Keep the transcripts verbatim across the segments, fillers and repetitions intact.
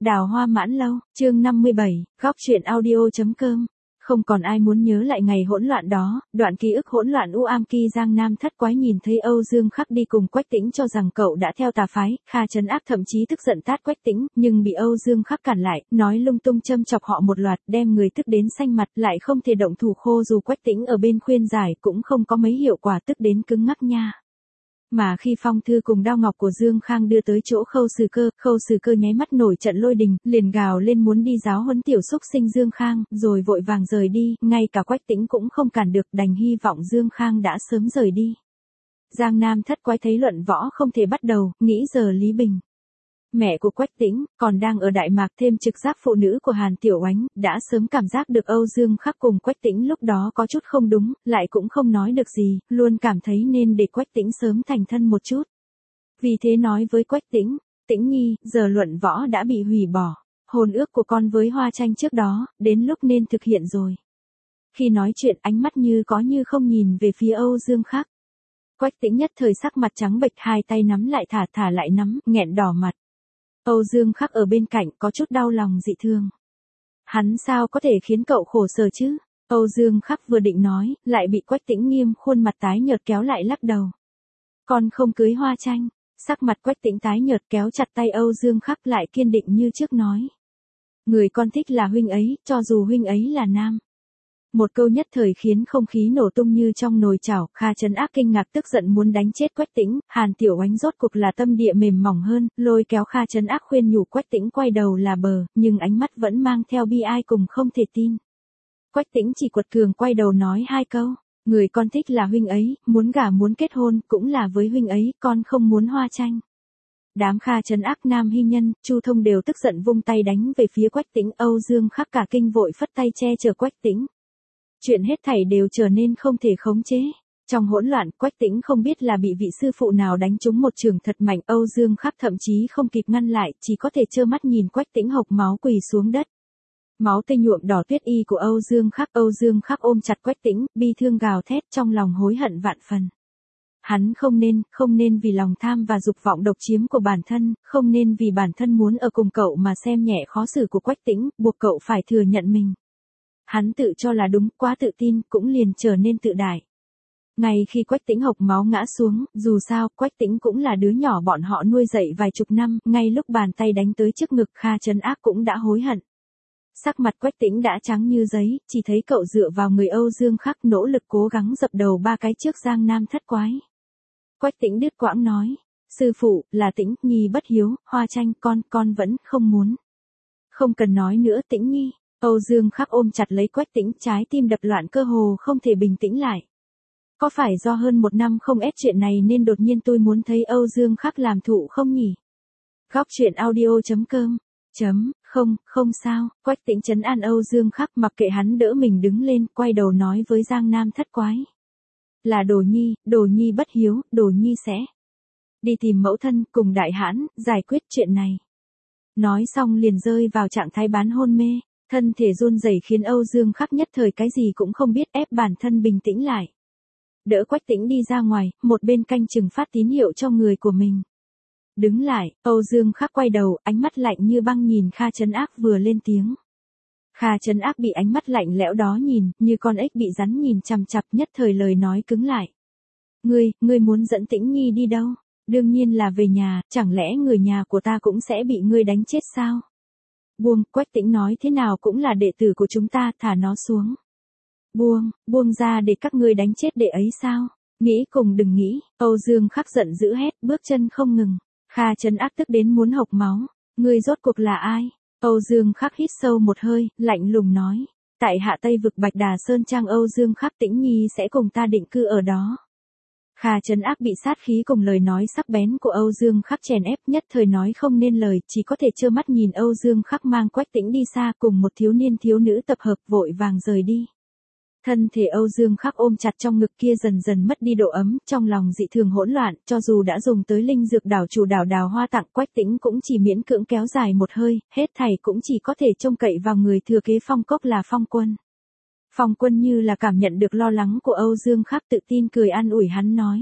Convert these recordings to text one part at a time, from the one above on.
Đào Hoa Mãn Lâu, chương năm mươi bảy, góc truyện audio.com. Không còn ai muốn nhớ lại ngày hỗn loạn đó, đoạn ký ức hỗn loạn u am kỳ Giang Nam thất quái nhìn thấy Âu Dương Khắc đi cùng Quách Tĩnh cho rằng cậu đã theo tà phái, Kha Trấn Ác thậm chí tức giận tát Quách Tĩnh, nhưng bị Âu Dương Khắc cản lại, nói lung tung châm chọc họ một loạt, đem người tức đến xanh mặt, lại không thể động thủ khô dù Quách Tĩnh ở bên khuyên giải cũng không có mấy hiệu quả, tức đến cứng ngắc nha. Mà khi phong thư cùng đao ngọc của Dương Khang đưa tới chỗ Khâu Sử Cơ, Khâu Sử Cơ nháy mắt nổi trận lôi đình, liền gào lên muốn đi giáo huấn tiểu xúc sinh Dương Khang, rồi vội vàng rời đi, ngay cả Quách Tĩnh cũng không cản được, đành hy vọng Dương Khang đã sớm rời đi. Giang Nam thất quái thấy luận võ không thể bắt đầu, nghĩ giờ Lý Bình, mẹ của Quách Tĩnh, còn đang ở Đại Mạc thêm trực giác phụ nữ của Hàn Tiểu Oánh, đã sớm cảm giác được Âu Dương Khắc cùng Quách Tĩnh lúc đó có chút không đúng, lại cũng không nói được gì, luôn cảm thấy nên để Quách Tĩnh sớm thành thân một chút. Vì thế nói với Quách Tĩnh, Tĩnh nhi, giờ luận võ đã bị hủy bỏ, hôn ước của con với Hoa Tranh trước đó, đến lúc nên thực hiện rồi. Khi nói chuyện ánh mắt như có như không nhìn về phía Âu Dương Khắc. Quách Tĩnh nhất thời sắc mặt trắng bệch, hai tay nắm lại thả thả lại nắm, nghẹn đỏ mặt. Âu Dương Khắc ở bên cạnh có chút đau lòng dị thương. Hắn sao có thể khiến cậu khổ sở chứ? Âu Dương Khắc vừa định nói, lại bị Quách Tĩnh nghiêm khuôn mặt tái nhợt kéo lại lắc đầu. Con không cưới Hoa Tranh. Sắc mặt Quách Tĩnh tái nhợt kéo chặt tay Âu Dương Khắc lại kiên định như trước nói. Người con thích là huynh ấy, cho dù huynh ấy là nam. Một câu nhất thời khiến không khí nổ tung như trong nồi chảo, Kha Trấn Ác kinh ngạc tức giận muốn đánh chết Quách Tĩnh, Hàn Tiểu Oánh rốt cuộc là tâm địa mềm mỏng hơn, lôi kéo Kha Trấn Ác khuyên nhủ Quách Tĩnh quay đầu là bờ, nhưng ánh mắt vẫn mang theo bi ai cùng không thể tin. Quách Tĩnh chỉ quật cường quay đầu nói hai câu, người con thích là huynh ấy, muốn gả muốn kết hôn, cũng là với huynh ấy, con không muốn Hoa Tranh. Đám Kha Trấn Ác Nam Hy Nhân, Chu Thông đều tức giận vung tay đánh về phía Quách Tĩnh, Âu Dương Khắc cả kinh vội phất tay che chở Quách Tĩnh. Chuyện hết thảy đều trở nên không thể khống chế. Trong hỗn loạn, Quách Tĩnh không biết là bị vị sư phụ nào đánh trúng một trường thật mạnh, Âu Dương Khắc thậm chí không kịp ngăn lại, chỉ có thể trơ mắt nhìn Quách Tĩnh hộc máu quỳ xuống đất. Máu tươi nhuộm đỏ tuyết y của Âu Dương Khắc, Âu Dương Khắc ôm chặt Quách Tĩnh, bi thương gào thét trong lòng hối hận vạn phần. Hắn không nên, không nên vì lòng tham và dục vọng độc chiếm của bản thân, không nên vì bản thân muốn ở cùng cậu mà xem nhẹ khó xử của Quách Tĩnh, buộc cậu phải thừa nhận mình. Hắn tự cho là đúng, quá tự tin, cũng liền trở nên tự đại. Ngay khi Quách Tĩnh hộc máu ngã xuống, dù sao, Quách Tĩnh cũng là đứa nhỏ bọn họ nuôi dạy vài chục năm, ngay lúc bàn tay đánh tới trước ngực Kha Trấn Ác cũng đã hối hận. Sắc mặt Quách Tĩnh đã trắng như giấy, chỉ thấy cậu dựa vào người Âu Dương Khắc nỗ lực cố gắng dập đầu ba cái trước Giang Nam thất quái. Quách Tĩnh đứt quãng nói, sư phụ, là Tĩnh nhi bất hiếu, Hoa Tranh con, con vẫn không muốn. Không cần nói nữa Tĩnh nhi. Âu Dương Khắc ôm chặt lấy Quách Tĩnh, trái tim đập loạn cơ hồ không thể bình tĩnh lại. Có phải do hơn một năm không ép chuyện này nên đột nhiên tôi muốn thấy Âu Dương Khắc làm thụ không nhỉ? Góc truyện audio.com. Chấm, không, không sao, Quách Tĩnh trấn an Âu Dương Khắc mặc kệ hắn đỡ mình đứng lên, quay đầu nói với Giang Nam thất quái. Là Đồ Nhi, Đồ Nhi bất hiếu, Đồ Nhi sẽ đi tìm mẫu thân cùng đại hãn, giải quyết chuyện này. Nói xong liền rơi vào trạng thái bán hôn mê. Thân thể run rẩy khiến Âu Dương Khắc nhất thời cái gì cũng không biết, ép bản thân bình tĩnh lại. Đỡ Quách Tĩnh đi ra ngoài, một bên canh chừng phát tín hiệu cho người của mình. Đứng lại, Âu Dương Khắc quay đầu, ánh mắt lạnh như băng nhìn Kha Trấn Ác vừa lên tiếng. Kha Trấn Ác bị ánh mắt lạnh lẽo đó nhìn, như con ếch bị rắn nhìn chằm chằm, nhất thời lời nói cứng lại. Ngươi, ngươi muốn dẫn Tĩnh nhi đi đâu? Đương nhiên là về nhà, chẳng lẽ người nhà của ta cũng sẽ bị ngươi đánh chết sao? Buông, Quách Tĩnh nói thế nào cũng là đệ tử của chúng ta, thả nó xuống. Buông, buông ra để các ngươi đánh chết đệ ấy sao? Nghĩ cùng đừng nghĩ, Âu Dương Khắc giận dữ hét, bước chân không ngừng. Kha Trấn Ác tức đến muốn hộc máu. Ngươi rốt cuộc là ai? Âu Dương Khắc hít sâu một hơi, lạnh lùng nói. Tại hạ Tây vực Bạch Đà Sơn Trang Âu Dương Khắc, Tĩnh nhi sẽ cùng ta định cư ở đó. Kha Trấn Ác bị sát khí cùng lời nói sắc bén của Âu Dương Khắc chèn ép, nhất thời nói không nên lời, chỉ có thể trơ mắt nhìn Âu Dương Khắc mang Quách Tĩnh đi xa cùng một thiếu niên thiếu nữ tập hợp vội vàng rời đi. Thân thể Âu Dương Khắc ôm chặt trong ngực kia dần dần mất đi độ ấm, trong lòng dị thường hỗn loạn, cho dù đã dùng tới linh dược đảo chủ đảo đào hoa tặng Quách Tĩnh cũng chỉ miễn cưỡng kéo dài một hơi, hết thảy cũng chỉ có thể trông cậy vào người thừa kế Phong Cốc là Phong Quân. Phong Quân như là cảm nhận được lo lắng của Âu Dương Khắc, tự tin cười an ủi hắn nói.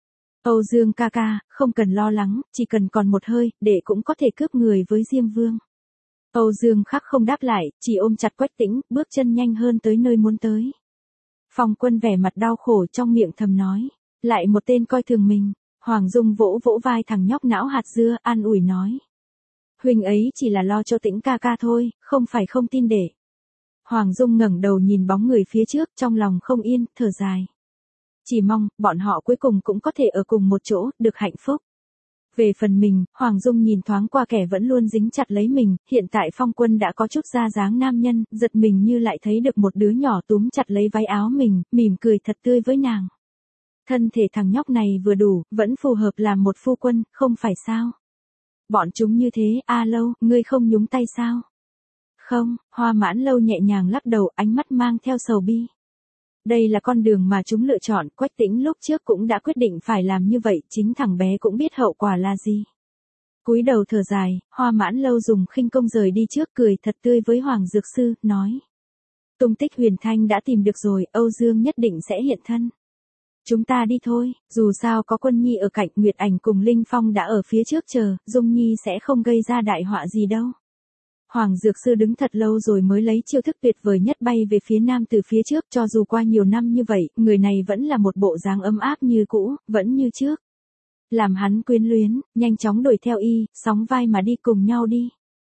Âu Dương ca ca, không cần lo lắng, chỉ cần còn một hơi, đệ cũng có thể cướp người với Diêm Vương. Âu Dương Khắc không đáp lại, chỉ ôm chặt Quách Tĩnh, bước chân nhanh hơn tới nơi muốn tới. Phong Quân vẻ mặt đau khổ trong miệng thầm nói, lại một tên coi thường mình. Hoàng Dung vỗ vỗ vai thằng nhóc não hạt dưa, an ủi nói. Huynh ấy chỉ là lo cho Tĩnh ca ca thôi, không phải không tin để. Hoàng Dung ngẩng đầu nhìn bóng người phía trước, trong lòng không yên, thở dài. Chỉ mong, bọn họ cuối cùng cũng có thể ở cùng một chỗ, được hạnh phúc. Về phần mình, Hoàng Dung nhìn thoáng qua kẻ vẫn luôn dính chặt lấy mình, hiện tại Phong Quân đã có chút ra dáng nam nhân, giật mình như lại thấy được một đứa nhỏ túm chặt lấy váy áo mình, mỉm cười thật tươi với nàng. Thân thể thằng nhóc này vừa đủ, vẫn phù hợp làm một phu quân, không phải sao? Bọn chúng như thế, A Lâu, ngươi không nhúng tay sao? Không, Hoa Mãn Lâu nhẹ nhàng lắc đầu, ánh mắt mang theo sầu bi. Đây là con đường mà chúng lựa chọn, Quách Tĩnh lúc trước cũng đã quyết định phải làm như vậy, chính thằng bé cũng biết hậu quả là gì. Cúi đầu thở dài, Hoa Mãn Lâu dùng khinh công rời đi trước, cười thật tươi với Hoàng Dược Sư, nói. Tung tích Huyền Thanh đã tìm được rồi, Âu Dương nhất định sẽ hiện thân. Chúng ta đi thôi, dù sao có Quân Nhi ở cạnh, Nguyệt Ảnh cùng Linh Phong đã ở phía trước chờ, Dung Nhi sẽ không gây ra đại họa gì đâu. Hoàng Dược Sư đứng thật lâu rồi mới lấy chiêu thức tuyệt vời nhất bay về phía nam từ phía trước, cho dù qua nhiều năm như vậy, người này vẫn là một bộ dáng ấm áp như cũ, vẫn như trước. Làm hắn quyến luyến, nhanh chóng đuổi theo y, sóng vai mà đi cùng nhau đi.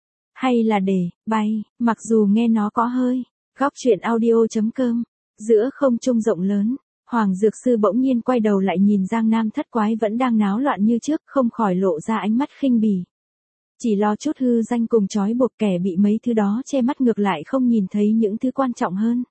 Hay là để, bay, mặc dù nghe nó có hơi, góc truyện audio chấm com, giữa không trung rộng lớn. Hoàng Dược Sư bỗng nhiên quay đầu lại nhìn Giang Nam thất quái vẫn đang náo loạn như trước, không khỏi lộ ra ánh mắt khinh bỉ. Chỉ lo chút hư danh cùng trói buộc, kẻ bị mấy thứ đó che mắt ngược lại không nhìn thấy những thứ quan trọng hơn.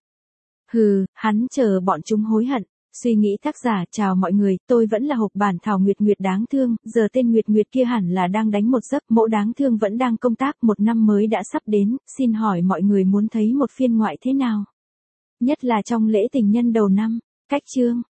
Hừ, hắn chờ bọn chúng hối hận. Suy nghĩ tác giả, chào mọi người, tôi vẫn là hộp bản thảo Nguyệt Nguyệt đáng thương, giờ tên Nguyệt Nguyệt kia hẳn là đang đánh một giấc, mẫu đáng thương vẫn đang công tác, một năm mới đã sắp đến, xin hỏi mọi người muốn thấy một phiên ngoại thế nào? Nhất là trong lễ tình nhân đầu năm, cách chương.